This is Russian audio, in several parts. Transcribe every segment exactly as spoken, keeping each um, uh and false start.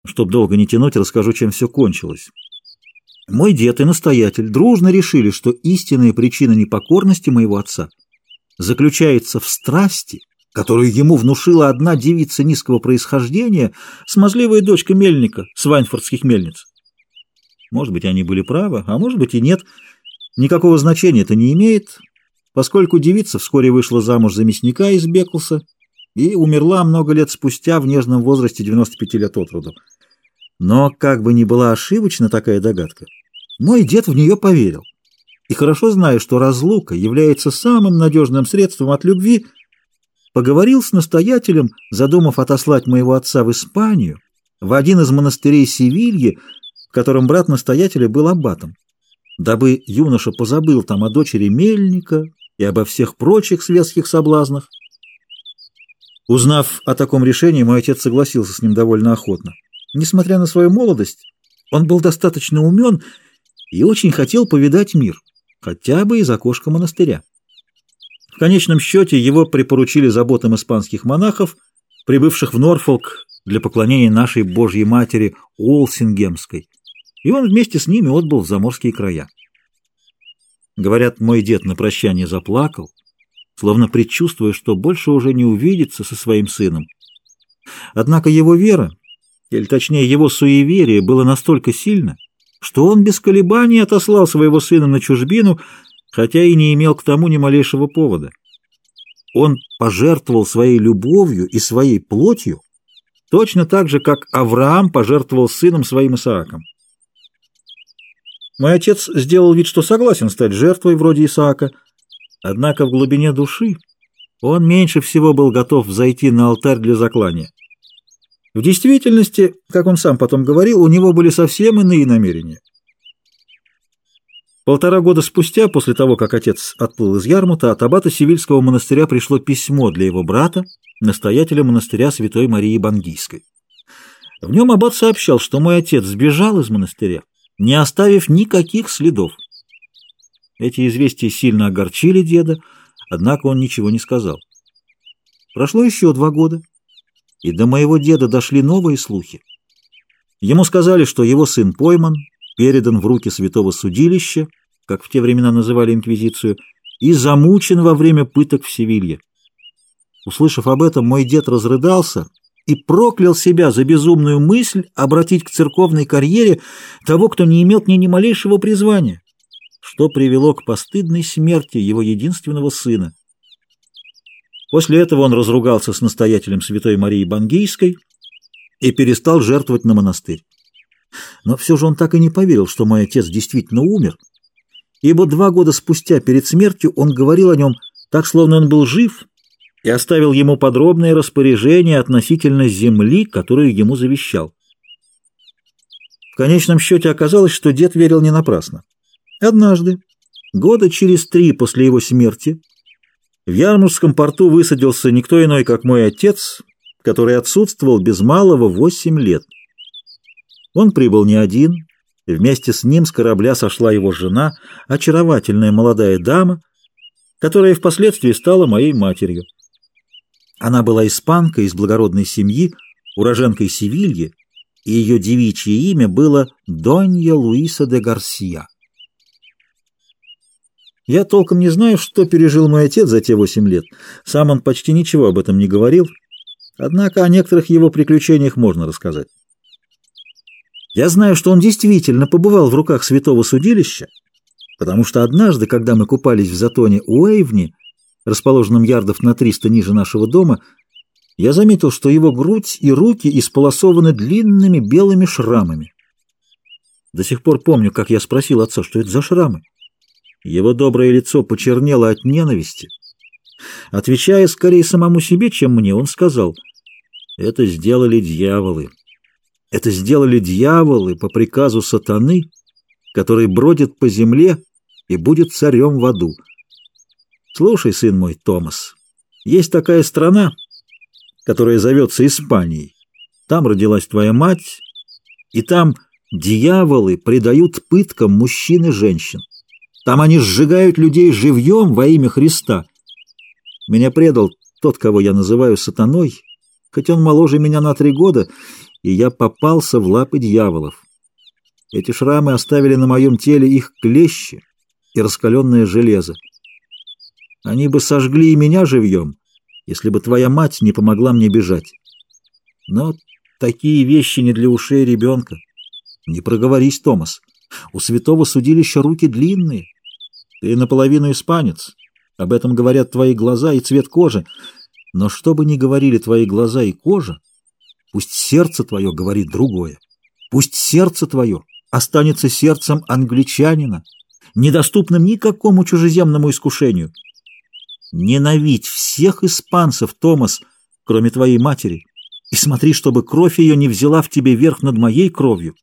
Чтоб долго не тянуть, расскажу, чем все кончилось. Мой дед и настоятель дружно решили, что истинная причина непокорности моего отца заключается в страсти, которую ему внушила одна девица низкого происхождения, смазливая дочка мельника с вайнфордских мельниц. Может быть, они были правы, а может быть и нет. Никакого значения это не имеет, поскольку девица вскоре вышла замуж за мясника из Беклса и умерла много лет спустя в нежном возрасте девяноста пяти лет от роду. Но, как бы ни была ошибочна такая догадка, мой дед в нее поверил. И хорошо зная, что разлука является самым надежным средством от любви, поговорил с настоятелем, задумав отослать моего отца в Испанию, в один из монастырей Севильи, в котором брат настоятеля был аббатом, дабы юноша позабыл там о дочери мельника и обо всех прочих светских соблазнах. Узнав о таком решении, мой отец согласился с ним довольно охотно. Несмотря на свою молодость, он был достаточно умен и очень хотел повидать мир, хотя бы из окошка монастыря. В конечном счете его припоручили заботам испанских монахов, прибывших в Норфолк для поклонения нашей Божьей Матери Уолсингемской, и он вместе с ними отбыл в заморские края. Говорят, мой дед на прощание заплакал, словно предчувствуя, что больше уже не увидится со своим сыном. Однако его вера, или точнее его суеверие, было настолько сильно, что он без колебаний отослал своего сына на чужбину, хотя и не имел к тому ни малейшего повода. Он пожертвовал своей любовью и своей плотью, точно так же, как Авраам пожертвовал сыном своим Исааком. Мой отец сделал вид, что согласен стать жертвой вроде Исаака, однако в глубине души он меньше всего был готов взойти на алтарь для заклания. В действительности, как он сам потом говорил, у него были совсем иные намерения. Полтора года спустя, после того, как отец отплыл из Ярмута, от аббата Севильского монастыря пришло письмо для его брата, настоятеля монастыря Святой Марии Бангийской. В нем аббат сообщал, что мой отец сбежал из монастыря, не оставив никаких следов. Эти известия сильно огорчили деда, однако он ничего не сказал. Прошло еще два года, и до моего деда дошли новые слухи. Ему сказали, что его сын пойман, передан в руки святого судилища, как в те времена называли инквизицию, и замучен во время пыток в Севилье. Услышав об этом, мой дед разрыдался и проклял себя за безумную мысль обратить к церковной карьере того, кто не имел к ней ни малейшего призвания, что привело к постыдной смерти его единственного сына. После этого он разругался с настоятелем Святой Марии Бангийской и перестал жертвовать на монастырь. Но все же он так и не поверил, что мой отец действительно умер, ибо два года спустя перед смертью он говорил о нем так, словно он был жив, и оставил ему подробное распоряжение относительно земли, которую ему завещал. В конечном счете оказалось, что дед верил не напрасно. Однажды, года через три после его смерти, в Ярмутском порту высадился никто иной, как мой отец, который отсутствовал без малого восемь лет. Он прибыл не один, и вместе с ним с корабля сошла его жена, очаровательная молодая дама, которая впоследствии стала моей матерью. Она была испанкой из благородной семьи, уроженкой Севильи, и ее девичье имя было Донья Луиса де Гарсия. Я толком не знаю, что пережил мой отец за те восемь лет. Сам он почти ничего об этом не говорил, однако о некоторых его приключениях можно рассказать. Я знаю, что он действительно побывал в руках святого судилища, потому что однажды, когда мы купались в затоне Уэйвни, расположенном ярдов на триста ниже нашего дома, я заметил, что его грудь и руки исполосованы длинными белыми шрамами. До сих пор помню, как я спросил отца, что это за шрамы. Его доброе лицо почернело от ненависти. Отвечая скорее самому себе, чем мне, он сказал: «Это сделали дьяволы. Это сделали дьяволы по приказу сатаны, который бродит по земле и будет царем в аду. Слушай, сын мой, Томас, есть такая страна, которая зовется Испанией. Там родилась твоя мать, и там дьяволы предают пыткам мужчин и женщин. Там они сжигают людей живьем во имя Христа. Меня предал тот, кого я называю сатаной, хоть он моложе меня на три года, и я попался в лапы дьяволов. Эти шрамы оставили на моем теле их клещи и раскаленное железо. Они бы сожгли и меня живьем, если бы твоя мать не помогла мне бежать. Но такие вещи не для ушей ребенка. Не проговорись, Томас. У святого судилища руки длинные. Ты наполовину испанец. Об этом говорят твои глаза и цвет кожи. Но что бы ни говорили твои глаза и кожа, пусть сердце твое говорит другое. Пусть сердце твое останется сердцем англичанина, недоступным никакому чужеземному искушению. Ненавидь всех испанцев, Томас, кроме твоей матери, и смотри, чтобы кровь ее не взяла в тебе верх над моей кровью.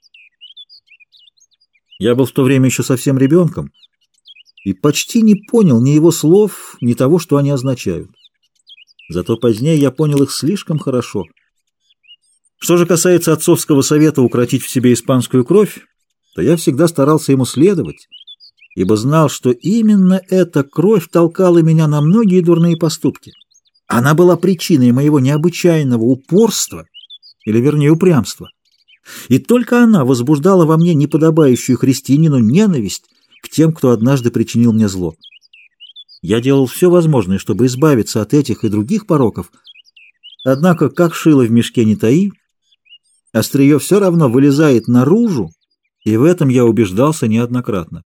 Я был в то время еще совсем ребенком и почти не понял ни его слов, ни того, что они означают. Зато позднее я понял их слишком хорошо. Что же касается отцовского совета укротить в себе испанскую кровь, то я всегда старался ему следовать, ибо знал, что именно эта кровь толкала меня на многие дурные поступки. Она была причиной моего необычайного упорства, или вернее упрямства. И только она возбуждала во мне неподобающую христианину ненависть к тем, кто однажды причинил мне зло. Я делал все возможное, чтобы избавиться от этих и других пороков, однако, как шило в мешке не таи, острие все равно вылезает наружу, и в этом я убеждался неоднократно.